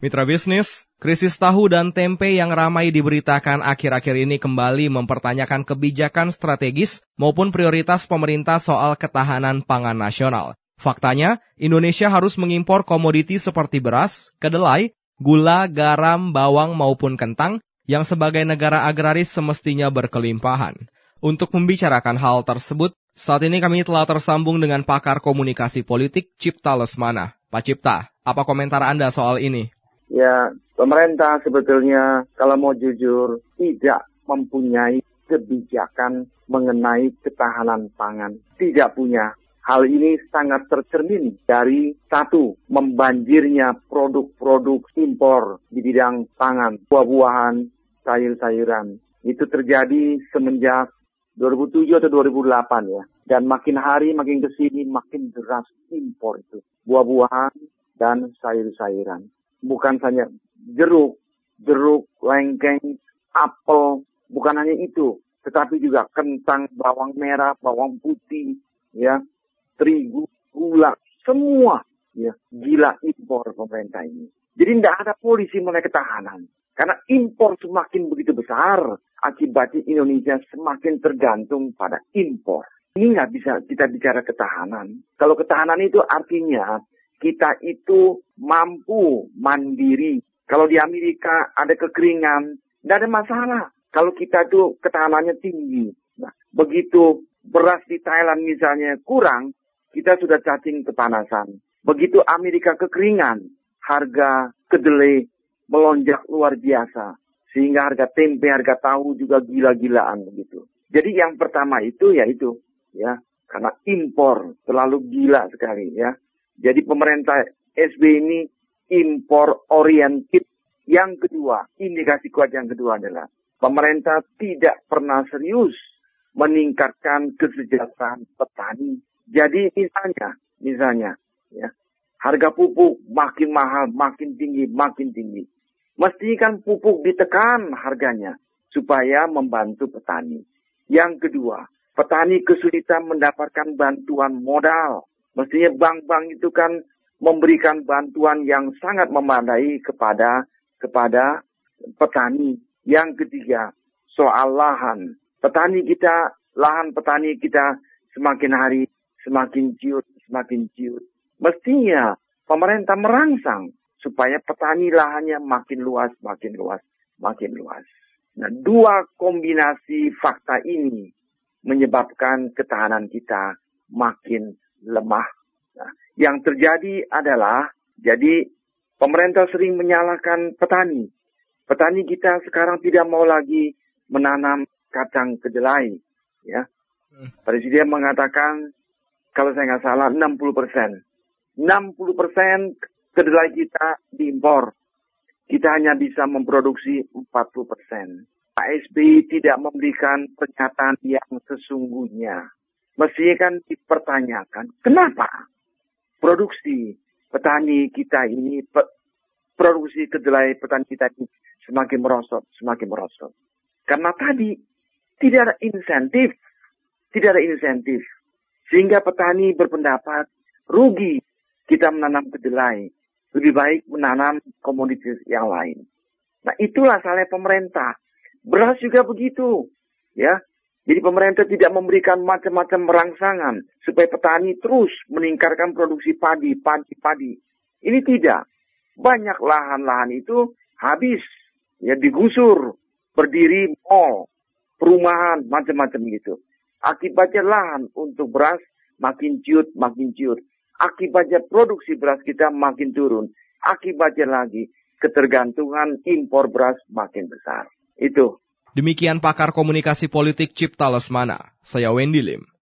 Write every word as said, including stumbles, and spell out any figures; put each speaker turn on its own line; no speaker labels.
Mitra bisnis, krisis tahu dan tempe yang ramai diberitakan akhir-akhir ini kembali mempertanyakan kebijakan strategis maupun prioritas pemerintah soal ketahanan pangan nasional. Faktanya, Indonesia harus mengimpor komoditi seperti beras, kedelai, gula, garam, bawang maupun kentang yang sebagai negara agraris semestinya berkelimpahan. Untuk membicarakan hal tersebut, saat ini kami telah tersambung dengan pakar komunikasi politik Cipta Lesmana. Pak Cipta, apa komentar Anda soal ini?
Ya, pemerintah sebetulnya kalau mau jujur tidak mempunyai kebijakan mengenai ketahanan pangan. Tidak punya. Hal ini sangat tercermin dari satu, membanjirnya produk-produk impor di bidang pangan, buah-buahan, sayur-sayuran. Itu terjadi semenjak dua ribu tujuh atau dua ribu delapan ya. Dan makin hari makin kesini makin deras impor itu. Buah-buahan dan sayur-sayuran. Bukan saja jeruk, jeruk, lengkeng, apel, bukan hanya itu. Tetapi juga kentang, bawang merah, bawang putih, ya, terigu, gula, semua ya gila impor pemerintah ini. Jadi tidak ada polisi mengenai ketahanan. Karena impor semakin begitu besar, akibatnya Indonesia semakin tergantung pada impor. Ini nggak bisa kita bicara ketahanan. Kalau ketahanan itu artinya kita itu mampu mandiri. Kalau di Amerika ada kekeringan, tidak ada masalah. Kalau kita itu ketahanannya tinggi. Nah, begitu beras di Thailand misalnya kurang, kita sudah cacing kepanasan. Begitu Amerika kekeringan, harga kedelai melonjak luar biasa. Sehingga harga tempe, harga tahu juga gila-gilaan begitu. Jadi yang pertama itu ya itu, ya, karena impor terlalu gila sekali ya. Jadi pemerintah S B I ini impor oriented. Yang kedua, indikasi kuat yang kedua adalah pemerintah tidak pernah serius meningkatkan kesejahteraan petani. Jadi misalnya, misalnya, ya, harga pupuk makin mahal, makin tinggi, makin tinggi. Mesti kan pupuk ditekan harganya supaya membantu petani. Yang kedua, petani kesulitan mendapatkan bantuan modal. Mestinya bank-bank itu kan memberikan bantuan yang sangat memadai kepada kepada petani. Yang ketiga, soal lahan. Petani kita, lahan petani kita semakin hari semakin ciut, semakin ciut. Mestinya pemerintah merangsang supaya petani lahannya makin luas, makin luas, makin luas. Nah, dua kombinasi fakta ini menyebabkan ketahanan kita makin lemah. Nah, yang terjadi adalah, jadi pemerintah sering menyalahkan petani. Petani kita sekarang tidak mau lagi menanam kacang kedelai. Ya, Presiden mengatakan, kalau saya nggak salah, enam puluh persen. enam puluh persen kedelai kita diimpor. Kita hanya bisa memproduksi empat puluh persen. Pak S B Y tidak memberikan pernyataan yang sesungguhnya. Mestinya kan dipertanyakan, kenapa produksi petani kita ini, produksi kedelai petani kita ini semakin merosot, semakin merosot. Karena tadi tidak ada insentif, tidak ada insentif. Sehingga petani berpendapat rugi kita menanam kedelai, lebih baik menanam komoditas yang lain. Nah, itulah salahnya pemerintah. Beras juga begitu, ya. Jadi pemerintah tidak memberikan macam-macam rangsangan supaya petani terus meningkatkan produksi padi, padi, padi. Ini tidak. Banyak lahan-lahan itu habis, ya, digusur, berdiri mall, perumahan, macam-macam gitu. Akibatnya lahan untuk beras makin ciut, makin ciut. Akibatnya produksi beras kita makin turun. Akibatnya lagi ketergantungan impor beras makin besar. Itu.
Demikian pakar komunikasi politik Cipta Lesmana. Saya Wendy Lim.